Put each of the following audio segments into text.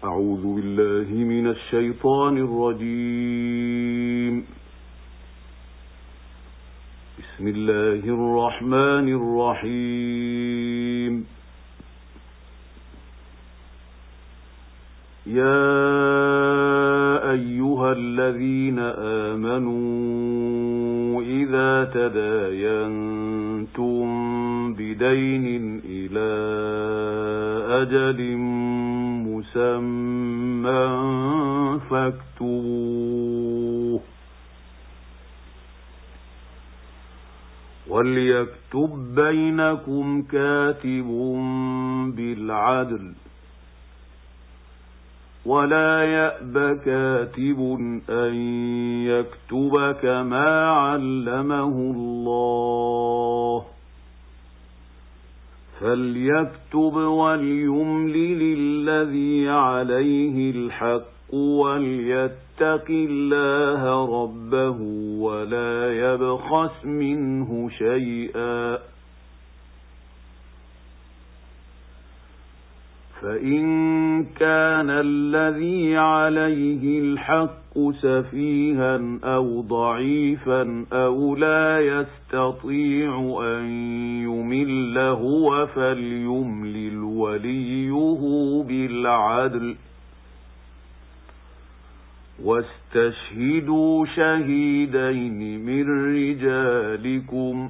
أعوذ بالله من الشيطان الرجيم. بسم الله الرحمن الرحيم. يا أيها الذين آمنوا إذا تداينتم بدين إلى أجل مسمى فاكتبوه، وليكتب بينكم كاتب بالعدل، ولا يأب كاتب أن يكتب كما علمه الله، فليكتب وليملل الذي عليه الحق وليتق الله ربه ولا يبخس منه شيئا، فإن كان الذي عليه الحق سفيها أو ضعيفا أو لا يستطيع أن يمل هو فليملل وليه بالعدل، واستشهدوا شهيدين من رجالكم،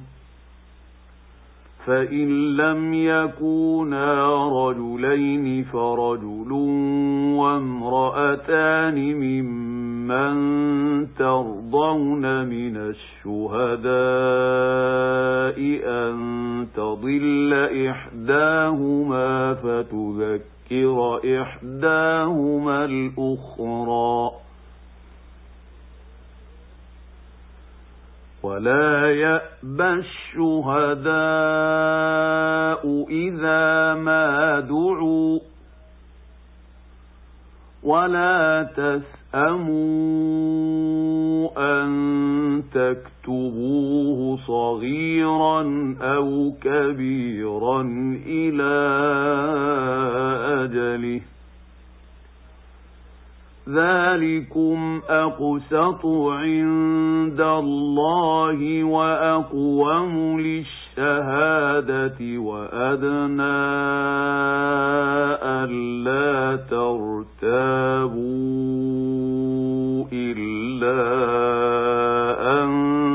فإن لم يكونا رجلين فرجل وامرأتان ممن ترضون من الشهداء أن تضل إحداهما فتذكر إحداهما الأخرى، ولا يأبى الشهداء إذا ما دعوا، ولا تسأموا أن تكتبوه صغيرا أو كبيرا إلى أجله، ذلكم أقسط عند الله وأقوم للشهادة وأدنى ألا ترتابوا إلا أن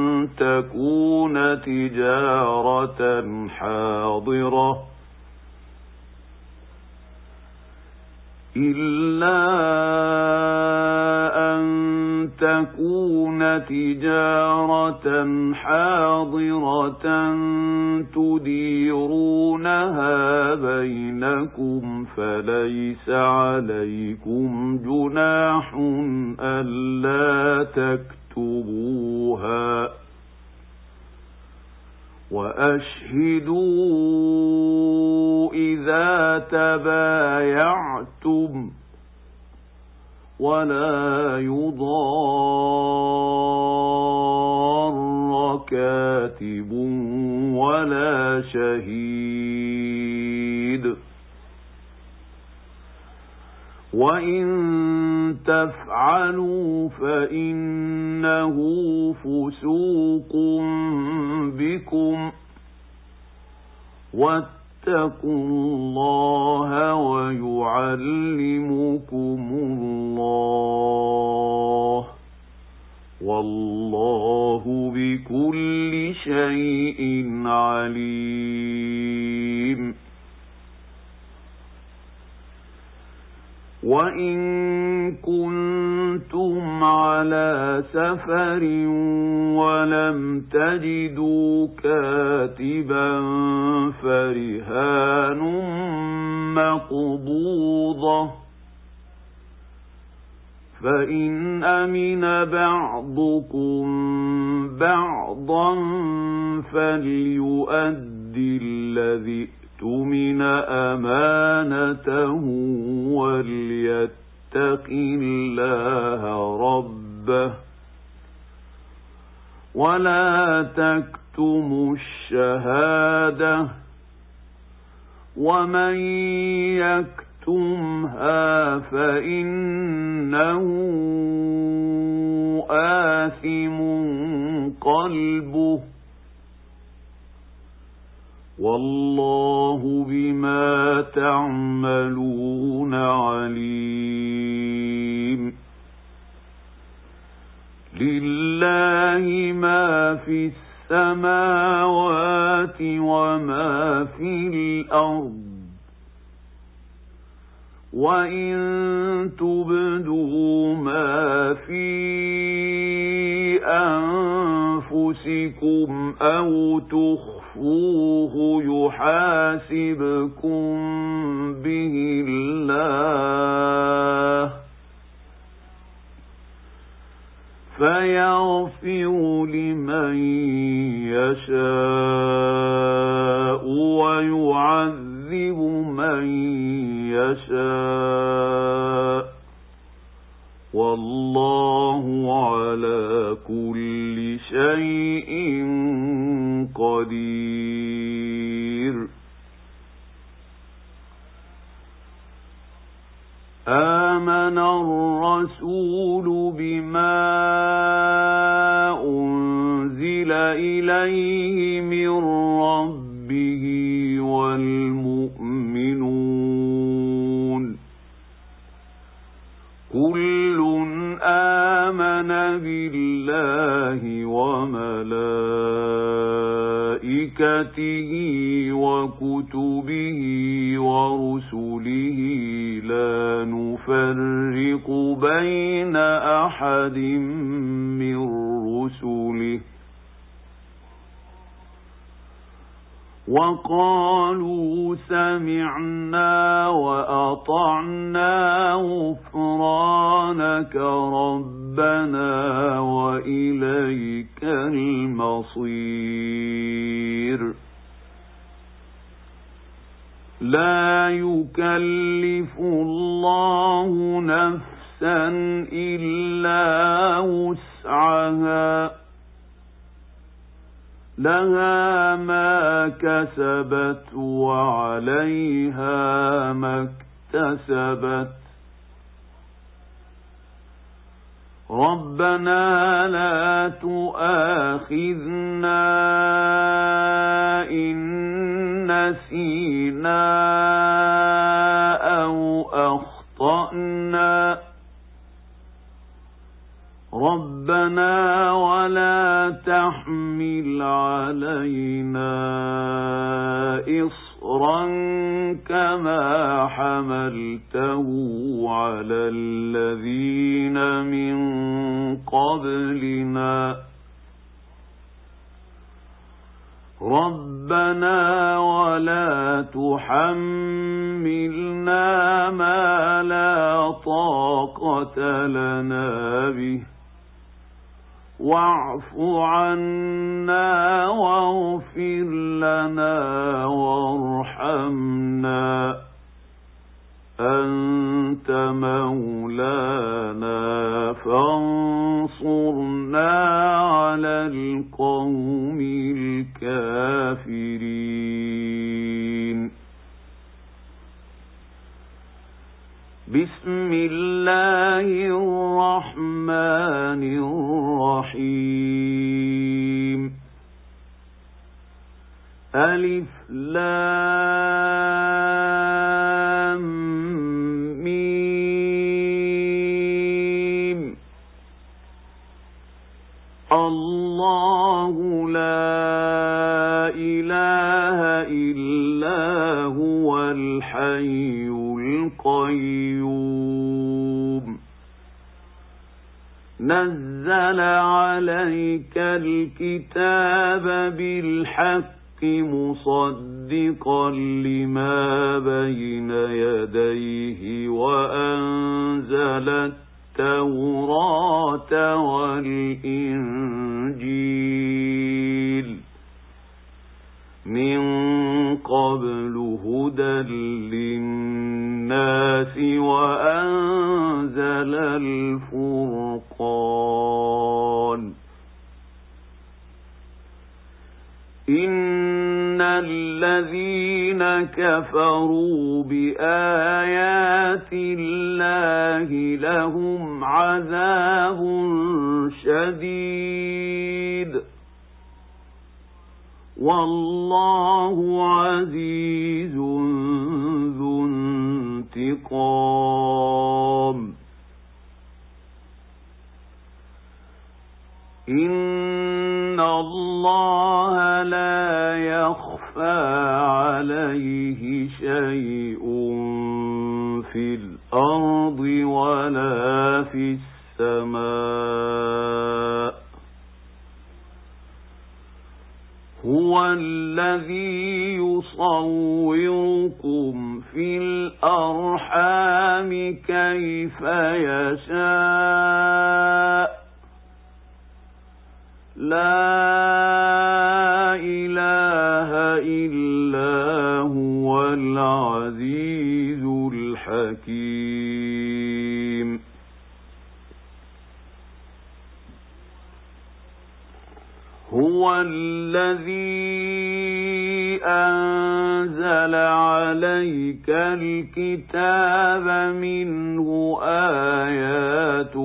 تكون تجارة حاضرة تديرونها بينكم فليس عليكم جناح ألا تكتبوها، وأشهدوا إذا تبايعتم، ولا يضار كاتب ولا شهيد، وإن تفعلوا فإنه فسوق بكم، واتقوا الله ويعلمكم الله، والله بكل شيء عليم. وإن كنتم على سفر ولم تجدوا كاتبا فرهان مقبوضة، فإن أمن بعضكم بعضا فليؤدي الذي اؤتمن أمانته وليتق الله ربه، ولا تكتموا الشهادة، ومن يكتمها فإنه آثم قلبه والله بما تعملون عليم لله ما في السماوات وما في الأرض وإن تبدوا ما في أنفسكم أو تخفوه يحاسبكم به الله فيغفر لمن يشاء ويعذب من يشاء والله على كل شيء قدير آمن الرسول بما أنزل إليه من ربه والمؤمنون كل آمن بالله وملائكته وكتبه ورسله لا نفرق بين أحد من رسله وقالوا سمعنا وأطعنا غفرانك ربنا وإليك المصير لا يكلف الله نفسا إلا وسعها لها ما كسبت وعليها ما اكتسبت ربنا لا تؤاخذنا إن نسينا أو أخطأنا ربنا ولا تحمل علينا إصرا كما حملته على الذين من قبلنا ربنا ولا تحملنا ما لا طاقة لنا به واعف عنا واغفر لنا وارحمنا أنت مولانا فانصرنا على القوم الكافرين بسم الله الرحمن الرحيم ألف لام ميم الله لا إله إلا هو الحي القيوم نزل عليك الكتاب بالحق مصدقا لما بين يديه وأنزل التوراة والإنجيل من قبل هدى للناس وأنزل الفرقان إن الذين كفروا بآيات الله لهم عذاب شديد والله عزيز ذو انتقام إن الله لا يخفى عليه شيء في الأرض ولا في السماء هو الذي يصوركم في الأرحام كيف يشاء لا إله إلا هو العزيز الحكيم هو الذي أنزل عليك الكتاب منه آيات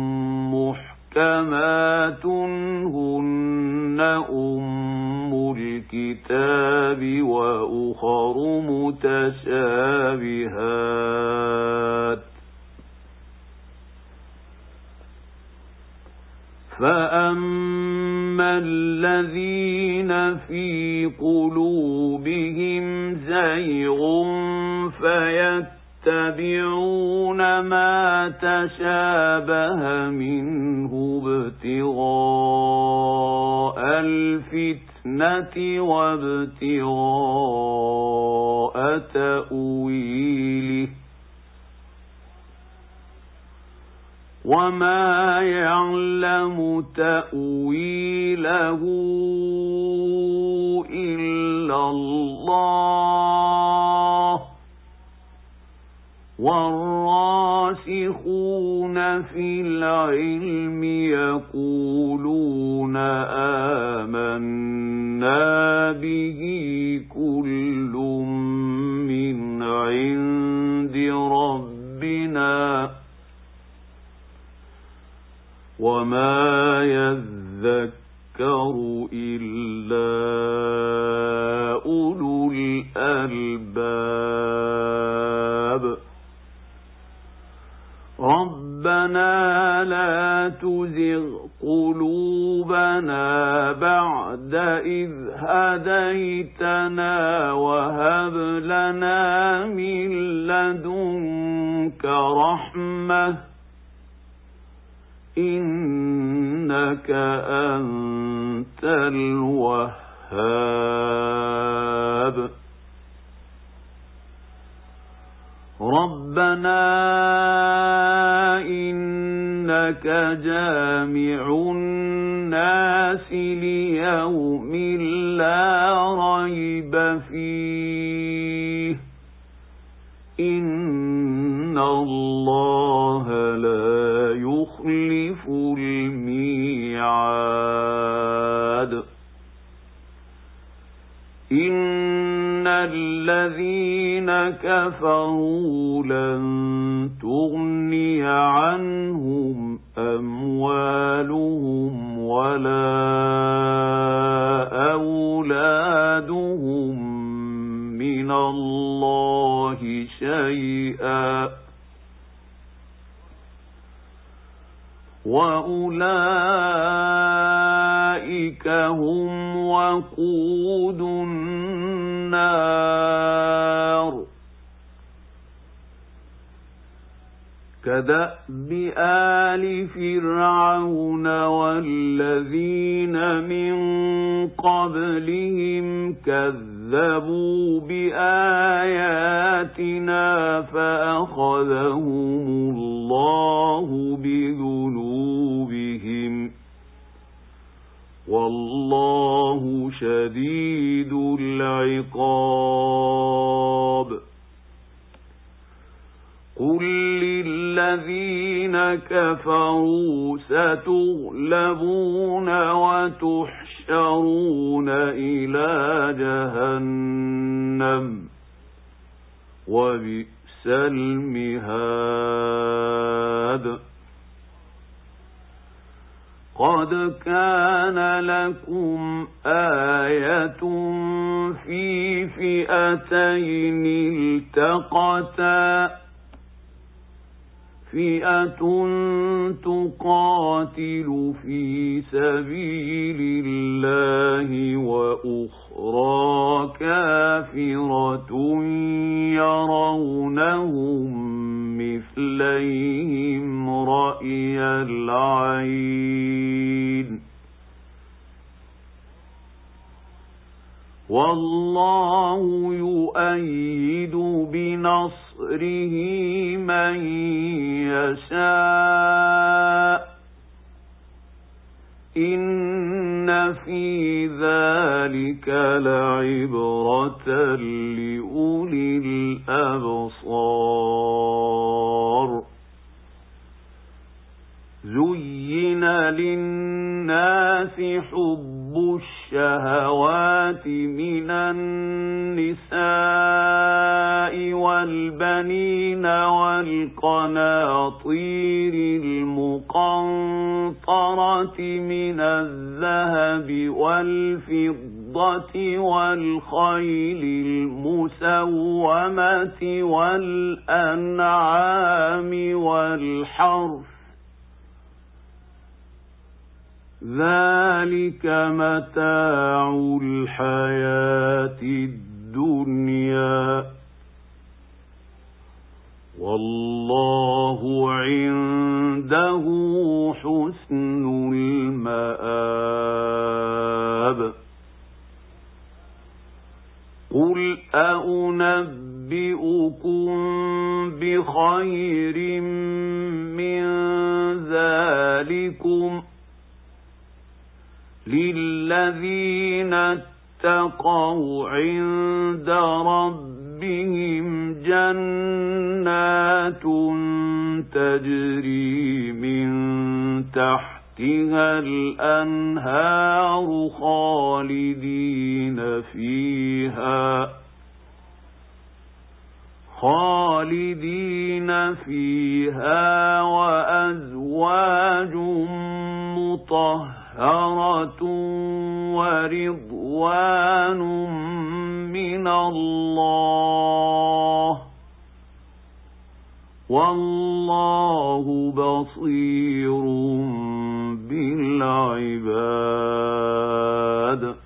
محكمات هن أم الكتاب وأخر متشابهات فأما الذين في قلوبهم زيغ فيتبعون ما تشابه منه ابتغاء الفتنة وابتغاء تأويله وما يعلم تأويله إلا الله والراسخون في العلم يقولون آمنا به كل من عند ربنا وما يذكر إلا أولو الألباب ربنا لا تزغ قلوبنا بعد إذ هديتنا وهب لنا من لدنك رحمة إنك أنت الوهاب ربنا إنك جامع الناس ليوم لا ريب فيه إن الله لا يخلف الميعاد إن الذين كفروا لن تغني عنهم أموالهم ولا أولادهم من الله شيئا وأولئك هم وقود النار كدأب آل فرعون والذين من قبلهم كذبوا بآياتنا فأخذهم الله بذنوبهم والله شديد العقاب قل للذين كفروا ستغلبون وتحشرون إلى جهنم وبئس المهاد قد كان لكم آية في فئتين التقتا فئة تقاتل في سبيل الله وأخرى كافرة يرونهم مثليهم رأي العين والله يؤيد بنصره من يشاء إن في ذلك لعبرة لأولي الأبصار زين للناس حب الشهوات من النساء والبنين والقناطير المقنطرة من الذهب والفضة والخيل المسومة والأنعام والحرث ذلك متاع الحياة الدنيا والله عنده حسن المآب قل أنبئكم بخير من ذلكم للذين اتقوا عند ربهم جنات تجري من تحتها الأنهار خالدين فيها وأزواج مطهرة ورضوان من الله والله بصير بالعباد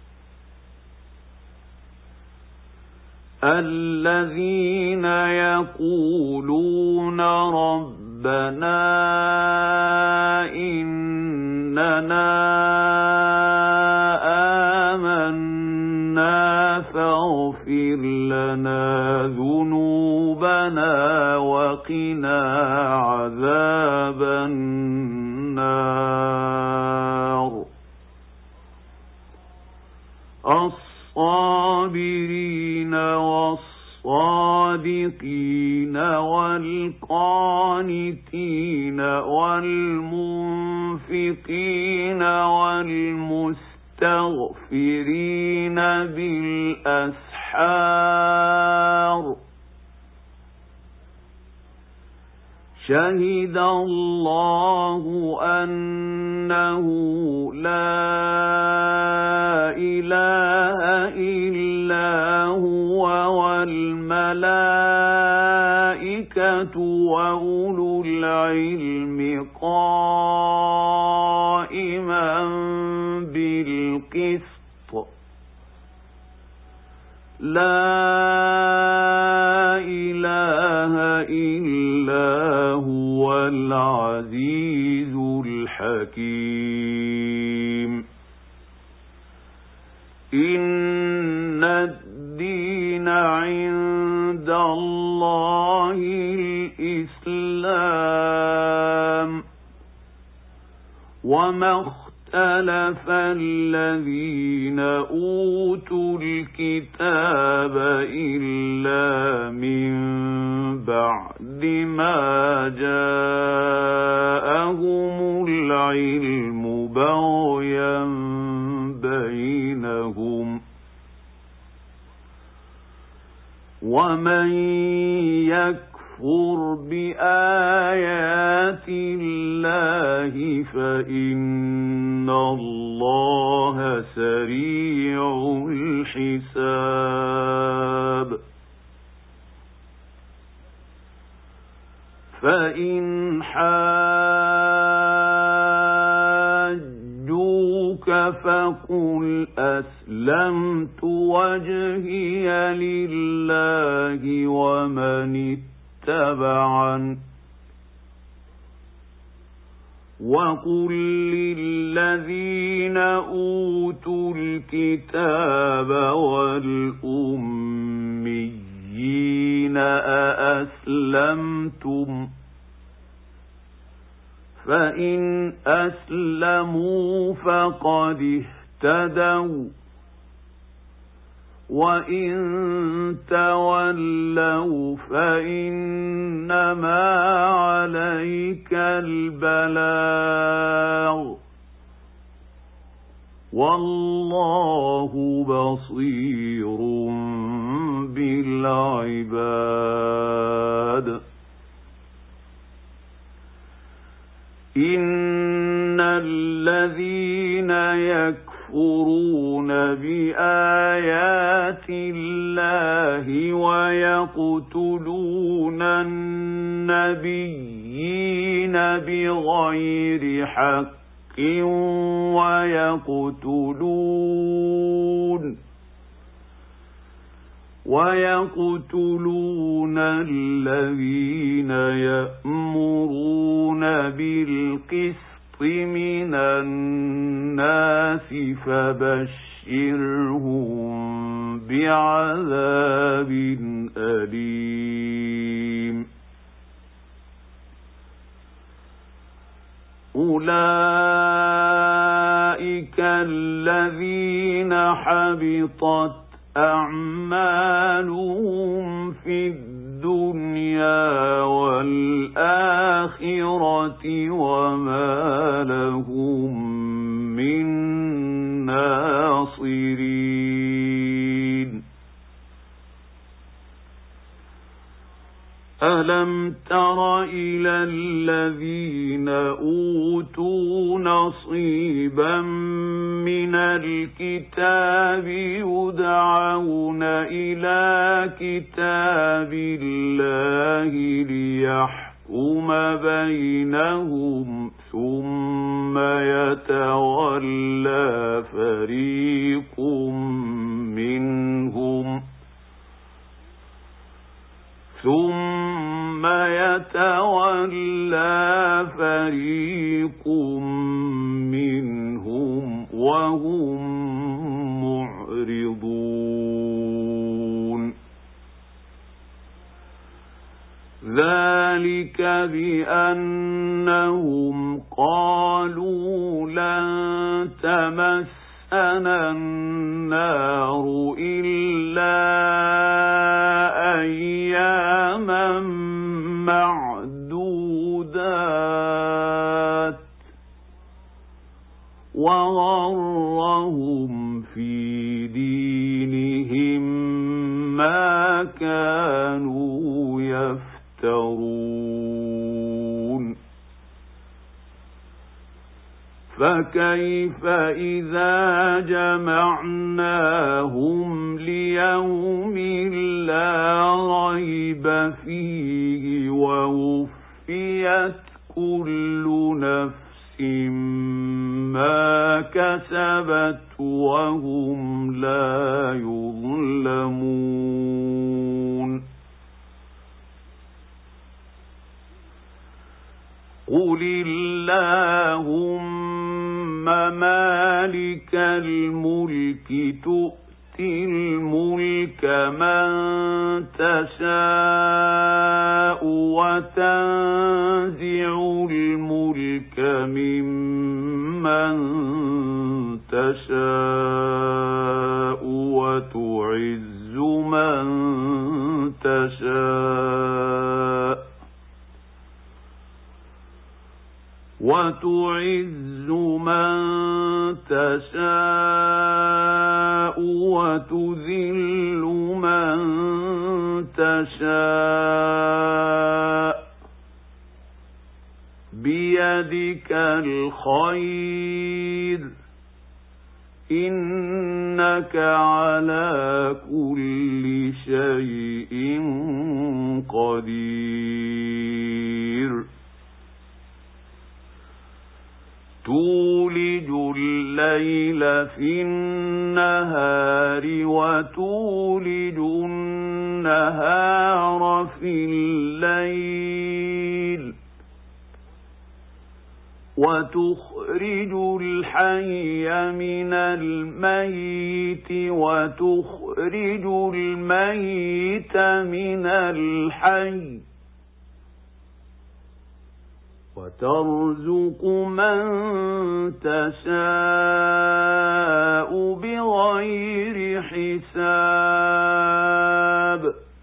الذين يقولون ربنا إننا آمنا فاغفر لنا ذنوبنا وقنا عذاب النار الصابرين والصادقين والقانتين والمنفقين والمستغفرين بالأسحار شهد الله أنه لا إله إلا هو والملائكة وأولو العلم قائما بالقسط لا إله إلا هو العزيز الحكيم إن الدين عند الله الإسلام وما اختلف الذين أوتوا الكتاب إلا من بعد ما جاءهم العلم بغيا بينهم ومن يكفر يكفر بآيات الله فإن الله سريع الحساب فإن حاجوك فقل أسلمت وجهي لله ومن اتبعن وقل للذين أوتوا الكتاب والأميين أأسلمتم فإن أسلموا فقد اهتدوا وإن تولوا فإنما عليك البلاغ والله بصير بالعباد إن الذين يكفرون بآيات الله ويقتلون النبيين بغير حق ويقتلون الذين يأمرون بالقسط من الناس فبشرهم بعذاب أليم أولئك الذين حبطت أعمالهم في الدنيا والآخرة وما لهم من ناصرين ألم تر إلى الذين أوتوا نصيبا من الكتاب يدعون إلى كتاب الله ليحكم بينهم ثم يتولى فريق منهم وهم معرضون ذلك بأنهم قالوا لن تمسنا النار إلا أياما معدودات وغرهم في دينهم ما كانوا يفترون فكيف إذا جمعناهم ليوم لا ريب فيه ووفيت كل نفس ما كسبت وهم لا يظلمون قل اللهم مالك الملك تؤتي الملك من تشاء وتنزع الملك ممن تشاء وتعز من تشاء وتذل من تشاء بيدك الخير إنك على كل شيء قدير تولج الليل في النهار وتولج النهار في الليل وتخرج الحي من الميت وتخرج الميت من الحي وترزق من تشاء بغير حساب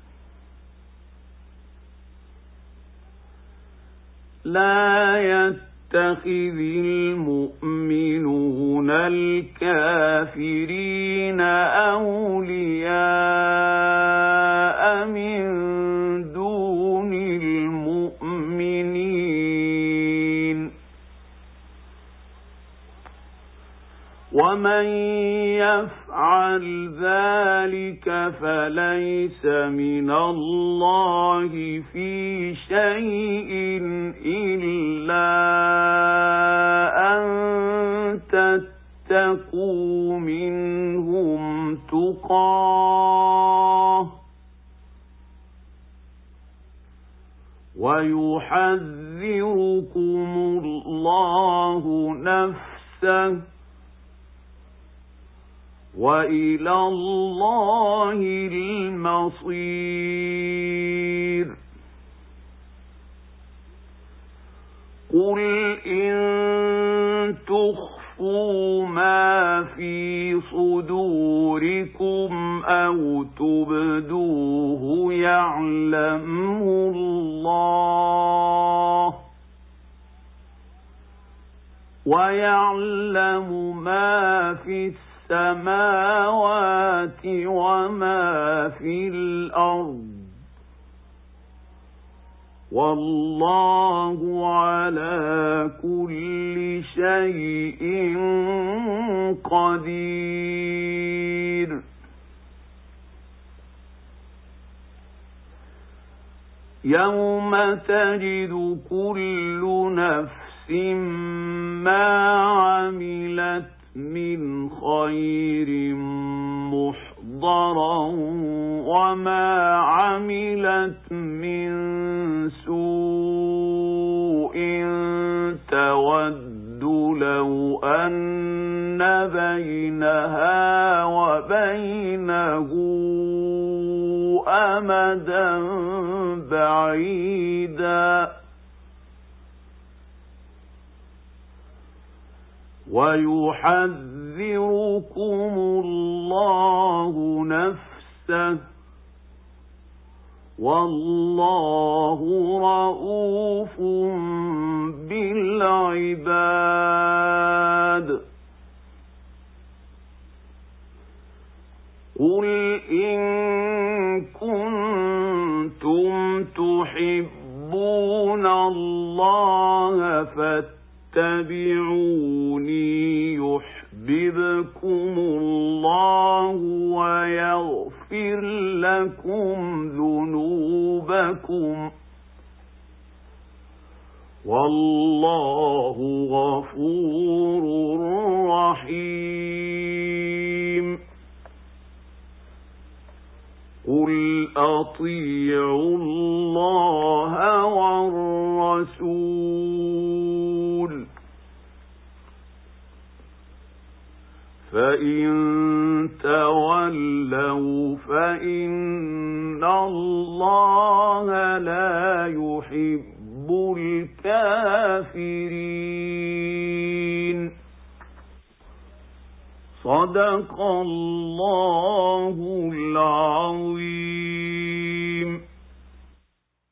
لا يتخذ المؤمنون الكافرين أولياء من دون المؤمنين ومن يفعل ذلك فليس من الله في شيء إلا أن تتقوا منهم تقاه ويحذركم الله نفسه وإلى الله المصير قل إن تخفوا ما في صدوركم أو تبدوه يعلمه الله ويعلم ما في السماوات وما في الأرض والله على كل شيء قدير يوم تجد كل نفس ما عملت من خير محضرا وما عملت من سوء تود لو أن بينها وبينه أمدا بعيدا ويحذركم الله نفسه والله رؤوف بالعباد قل إن كنتم تحبون الله فاتبعوني يحببكم الله ويغفر لكم ذنوبكم والله غفور رحيم قل أطيعوا الله والرسول فإن تولوا فإن الله لا يحب الكافرين صدق الله العظيم